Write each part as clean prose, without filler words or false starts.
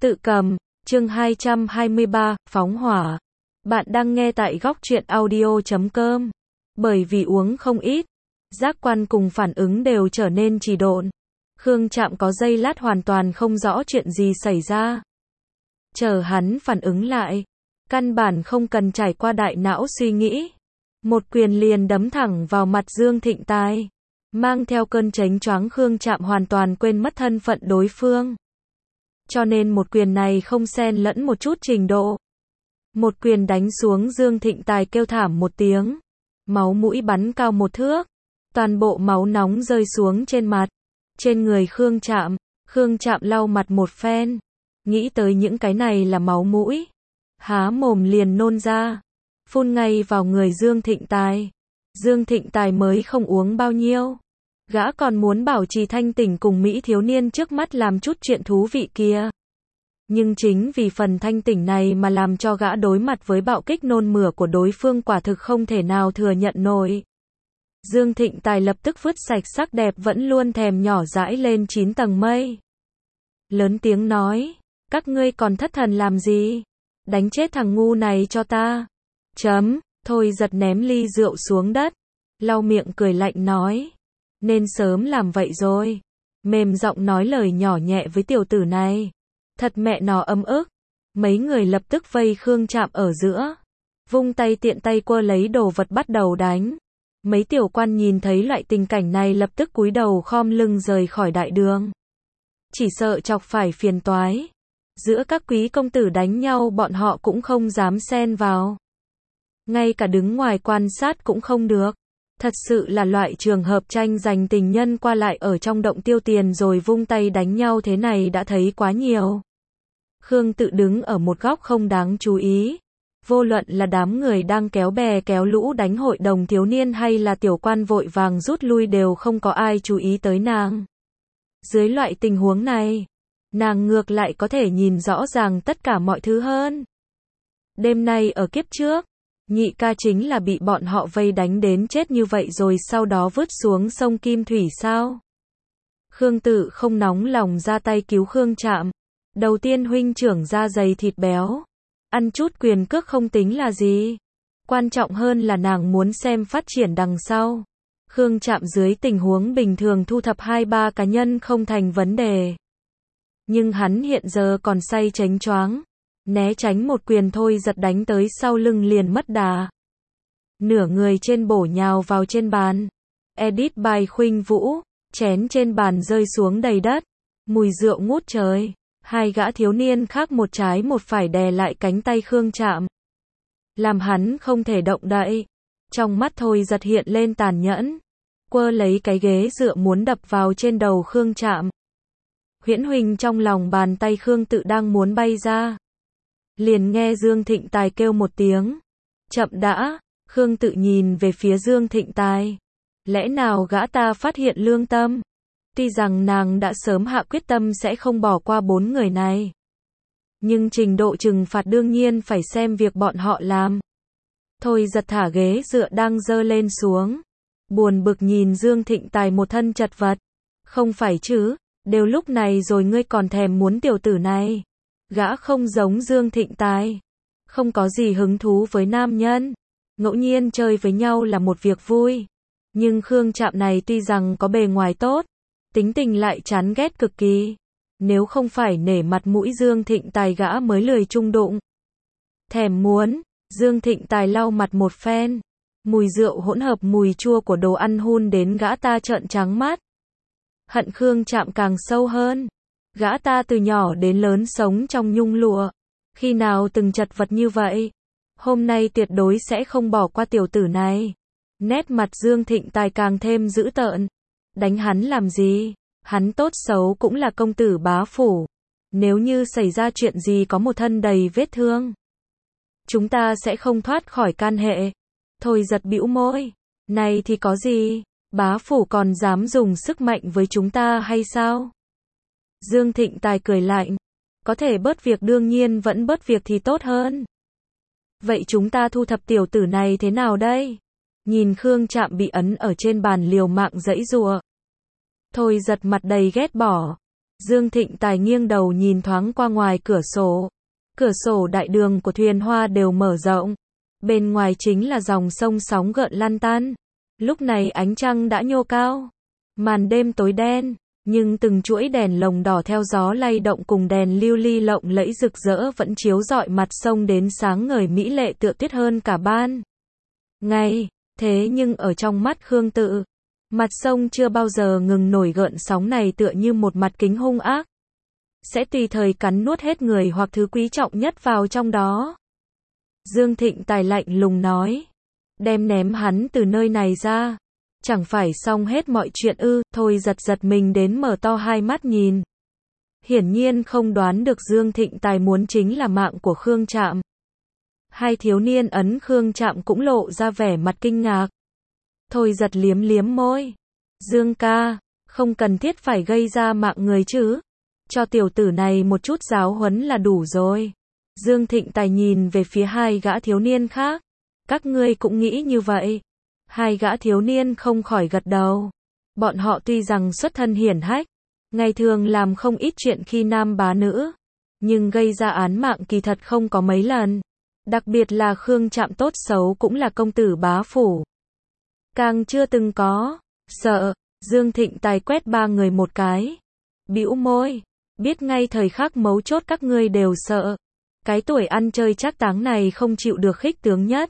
Tự cầm, chương 223, phóng hỏa. Bạn đang nghe tại góc truyện audio.com. Bởi vì uống không ít, giác quan cùng phản ứng đều trở nên trì độn. Khương Trạm có giây lát hoàn toàn không rõ chuyện gì xảy ra. Chờ hắn phản ứng lại, căn bản không cần trải qua đại não suy nghĩ. Một quyền liền đấm thẳng vào mặt Dương Thịnh Tài. Mang theo cơn chánh choáng, Khương Trạm hoàn toàn quên mất thân phận đối phương. Cho nên một quyền này không xen lẫn một chút trình độ. Một quyền đánh xuống, Dương Thịnh Tài kêu thảm một tiếng. Máu mũi bắn cao một thước. Toàn bộ máu nóng rơi xuống trên mặt. Trên người Khương Trạm lau mặt một phen. Nghĩ tới những cái này là máu mũi. Há mồm liền nôn ra. Phun ngay vào người Dương Thịnh Tài. Dương Thịnh Tài mới không uống bao nhiêu. Gã còn muốn bảo trì thanh tỉnh cùng Mỹ thiếu niên trước mắt làm chút chuyện thú vị kia. Nhưng chính vì phần thanh tỉnh này mà làm cho gã đối mặt với bạo kích nôn mửa của đối phương quả thực không thể nào thừa nhận nổi. Dương Thịnh Tài lập tức vứt sạch sắc đẹp vẫn luôn thèm nhỏ dãi lên 9 tầng mây. Lớn tiếng nói, các ngươi còn thất thần làm gì? Đánh chết thằng ngu này cho ta. Thôi giật ném ly rượu xuống đất. Lau miệng cười lạnh nói. Nên sớm làm vậy rồi. Mềm giọng nói lời nhỏ nhẹ với tiểu tử này. Thật mẹ nó ấm ức. Mấy người lập tức vây Khương Trạm ở giữa. Vung tay tiện tay quơ lấy đồ vật bắt đầu đánh. Mấy tiểu quan nhìn thấy loại tình cảnh này lập tức cúi đầu khom lưng rời khỏi đại đường. Chỉ sợ chọc phải phiền toái. Giữa các quý công tử đánh nhau bọn họ cũng không dám xen vào. Ngay cả đứng ngoài quan sát cũng không được. Thật sự là loại trường hợp tranh giành tình nhân qua lại ở trong động tiêu tiền rồi vung tay đánh nhau thế này đã thấy quá nhiều. Khương Tự đứng ở một góc không đáng chú ý. Vô luận là đám người đang kéo bè kéo lũ đánh hội đồng thiếu niên hay là tiểu quan vội vàng rút lui đều không có ai chú ý tới nàng. Dưới loại tình huống này, nàng ngược lại có thể nhìn rõ ràng tất cả mọi thứ hơn. Đêm nay ở kiếp trước, nhị ca chính là bị bọn họ vây đánh đến chết như vậy rồi sau đó vứt xuống sông Kim Thủy sao? Khương Tự không nóng lòng ra tay cứu Khương Trạm. Đầu tiên huynh trưởng da dày thịt béo. Ăn chút quyền cước không tính là gì. Quan trọng hơn là nàng muốn xem phát triển đằng sau. Khương Trạm dưới tình huống bình thường thu thập 2-3 cá nhân không thành vấn đề. Nhưng hắn hiện giờ còn say chánh choáng. Né tránh một quyền thôi giật đánh tới sau lưng liền mất đà. Nửa người trên bổ nhào vào trên bàn. Edit by Khuynh Vũ. Chén trên bàn rơi xuống đầy đất. Mùi rượu ngút trời. Hai gã thiếu niên khác một trái một phải đè lại cánh tay Khương Trạm. Làm hắn không thể động đậy. Trong mắt thôi giật hiện lên tàn nhẫn. Quơ lấy cái ghế dựa muốn đập vào trên đầu Khương Trạm. Huyễn Huỳnh trong lòng bàn tay Khương Tự đang muốn bay ra. Liền nghe Dương Thịnh Tài kêu một tiếng. Chậm đã. Khương Tự nhìn về phía Dương Thịnh Tài. Lẽ nào gã ta phát hiện lương tâm? Tuy rằng nàng đã sớm hạ quyết tâm sẽ không bỏ qua 4 người này. Nhưng trình độ trừng phạt đương nhiên phải xem việc bọn họ làm. Thôi giật thả ghế dựa đang dơ lên xuống. Buồn bực nhìn Dương Thịnh Tài một thân chật vật. Không phải chứ, đều lúc này rồi ngươi còn thèm muốn tiểu tử này. Gã không giống Dương Thịnh Tài. Không có gì hứng thú với nam nhân. Ngẫu nhiên chơi với nhau là một việc vui. Nhưng Khương Trạm này tuy rằng có bề ngoài tốt, tính tình lại chán ghét cực kỳ. Nếu không phải nể mặt mũi Dương Thịnh Tài gã mới lười chung đụng. Thèm muốn, Dương Thịnh Tài lau mặt một phen. Mùi rượu hỗn hợp mùi chua của đồ ăn hun đến gã ta trợn trắng mắt. Hận Khương Trạm càng sâu hơn. Gã ta từ nhỏ đến lớn sống trong nhung lụa. Khi nào từng chật vật như vậy? Hôm nay tuyệt đối sẽ không bỏ qua tiểu tử này. Nét mặt Dương Thịnh Tài càng thêm dữ tợn. Đánh hắn làm gì? Hắn tốt xấu cũng là công tử bá phủ. Nếu như xảy ra chuyện gì có một thân đầy vết thương, chúng ta sẽ không thoát khỏi can hệ. Thôi giật bĩu môi. Này thì có gì? Bá phủ còn dám dùng sức mạnh với chúng ta hay sao? Dương Thịnh Tài cười lạnh. Có thể bớt việc đương nhiên vẫn bớt việc thì tốt hơn. Vậy chúng ta thu thập tiểu tử này thế nào đây? Nhìn Khương Trạm bị ấn ở trên bàn liều mạng giãy giụa. Thôi giật mặt đầy ghét bỏ. Dương Thịnh Tài nghiêng đầu nhìn thoáng qua ngoài cửa sổ. Cửa sổ đại đường của Thuyền Hoa đều mở rộng. Bên ngoài chính là dòng sông sóng gợn lăn tăn. Lúc này ánh trăng đã nhô cao. Màn đêm tối đen, nhưng từng chuỗi đèn lồng đỏ theo gió lay động cùng đèn lưu ly lộng lẫy rực rỡ vẫn chiếu rọi mặt sông đến sáng ngời mỹ lệ tựa tuyết hơn cả ban ngày. Thế nhưng ở trong mắt Khương Tự, mặt sông chưa bao giờ ngừng nổi gợn sóng này tựa như một mặt kính hung ác. Sẽ tùy thời cắn nuốt hết người hoặc thứ quý trọng nhất vào trong đó. Dương Thịnh Tài lạnh lùng nói. Đem ném hắn từ nơi này ra. Chẳng phải xong hết mọi chuyện ư? Thôi giật mình đến mở to hai mắt nhìn. Hiển nhiên không đoán được Dương Thịnh Tài muốn chính là mạng của Khương Trạm. Hai thiếu niên ấn Khương Trạm cũng lộ ra vẻ mặt kinh ngạc. Thôi giật liếm môi. Dương ca, không cần thiết phải gây ra mạng người chứ. Cho tiểu tử này một chút giáo huấn là đủ rồi. Dương Thịnh Tài nhìn về phía hai gã thiếu niên khác. Các ngươi cũng nghĩ như vậy. Hai gã thiếu niên không khỏi gật đầu. Bọn họ tuy rằng xuất thân hiển hách, ngày thường làm không ít chuyện khi nam bá nữ, nhưng gây ra án mạng kỳ thật không có mấy lần. Đặc biệt là Khương Trạm tốt xấu cũng là công tử bá phủ. Càng chưa từng có. Sợ. Dương Thịnh Tài quét ba người một cái. Bĩu môi. Biết ngay thời khắc mấu chốt các ngươi đều sợ. Cái tuổi ăn chơi trác táng này không chịu được khích tướng nhất.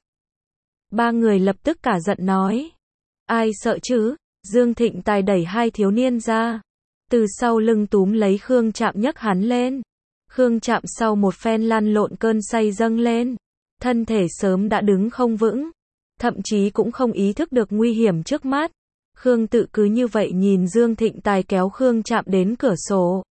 Ba người lập tức cả giận nói. Ai sợ chứ? Dương Thịnh Tài đẩy hai thiếu niên ra. Từ sau lưng túm lấy Khương Trạm nhấc hắn lên. Khương Trạm sau một phen lăn lộn cơn say dâng lên. Thân thể sớm đã đứng không vững. Thậm chí cũng không ý thức được nguy hiểm trước mắt. Khương Tự cứ như vậy nhìn Dương Thịnh Tài kéo Khương Trạm đến cửa sổ.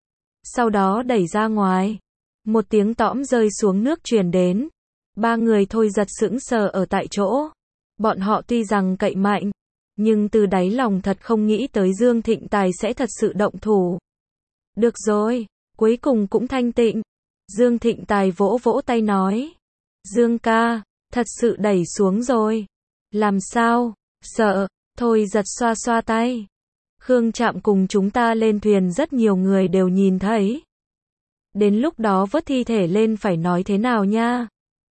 Sau đó đẩy ra ngoài. Một tiếng tõm rơi xuống nước truyền đến. Ba người thôi giật sững sờ ở tại chỗ. Bọn họ tuy rằng cậy mạnh, nhưng từ đáy lòng thật không nghĩ tới Dương Thịnh Tài sẽ thật sự động thủ. Được rồi, cuối cùng cũng thanh tịnh. Dương Thịnh Tài vỗ vỗ tay nói. Dương ca, thật sự đẩy xuống rồi. Làm sao? Sợ. Thôi giật xoa xoa tay. Khương Trạm cùng chúng ta lên thuyền rất nhiều người đều nhìn thấy. Đến lúc đó vớt thi thể lên phải nói thế nào nha?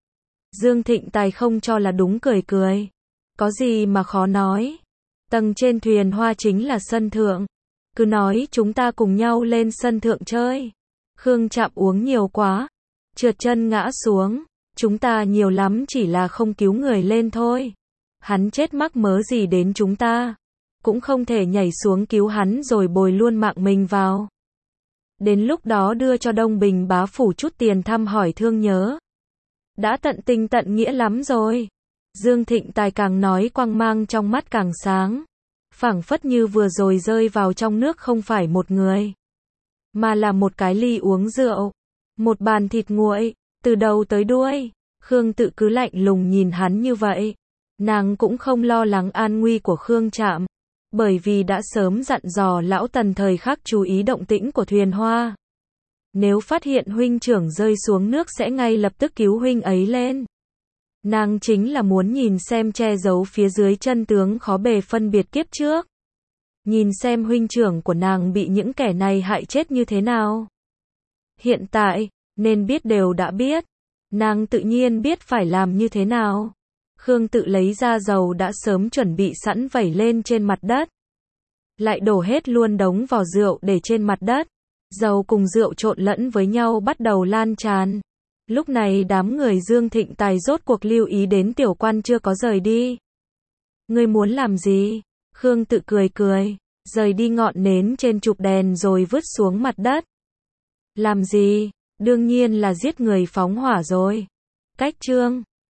Dương Thịnh Tài không cho là đúng cười cười. Có gì mà khó nói. Tầng trên thuyền hoa chính là sân thượng. Cứ nói chúng ta cùng nhau lên sân thượng chơi. Khương Trạm uống nhiều quá. Trượt chân ngã xuống. Chúng ta nhiều lắm chỉ là không cứu người lên thôi. Hắn chết mắc mớ gì đến chúng ta. Cũng không thể nhảy xuống cứu hắn rồi bồi luôn mạng mình vào. Đến lúc đó đưa cho Đông Bình bá phủ chút tiền thăm hỏi thương nhớ. Đã tận tình tận nghĩa lắm rồi. Dương Thịnh Tài càng nói quang mang trong mắt càng sáng. Phảng phất như vừa rồi rơi vào trong nước không phải một người, mà là một cái ly uống rượu. Một bàn thịt nguội. Từ đầu tới đuôi. Khương Tự cứ lạnh lùng nhìn hắn như vậy. Nàng cũng không lo lắng an nguy của Khương Trạm. Bởi vì đã sớm dặn dò lão Tần thời khắc chú ý động tĩnh của thuyền hoa. Nếu phát hiện huynh trưởng rơi xuống nước sẽ ngay lập tức cứu huynh ấy lên. Nàng chính là muốn nhìn xem che giấu phía dưới chân tướng khó bề phân biệt kiếp trước. Nhìn xem huynh trưởng của nàng bị những kẻ này hại chết như thế nào. Hiện tại, nên biết đều đã biết. Nàng tự nhiên biết phải làm như thế nào. Khương Tự lấy ra dầu đã sớm chuẩn bị sẵn vẩy lên trên mặt đất. Lại đổ hết luôn đống vò rượu để trên mặt đất. Dầu cùng rượu trộn lẫn với nhau bắt đầu lan tràn. Lúc này đám người Dương Thịnh Tài rốt cuộc lưu ý đến tiểu quan chưa có rời đi. Ngươi muốn làm gì? Khương Tự cười cười. Rời đi ngọn nến trên chụp đèn rồi vứt xuống mặt đất. Làm gì? Đương nhiên là giết người phóng hỏa rồi. Cách chương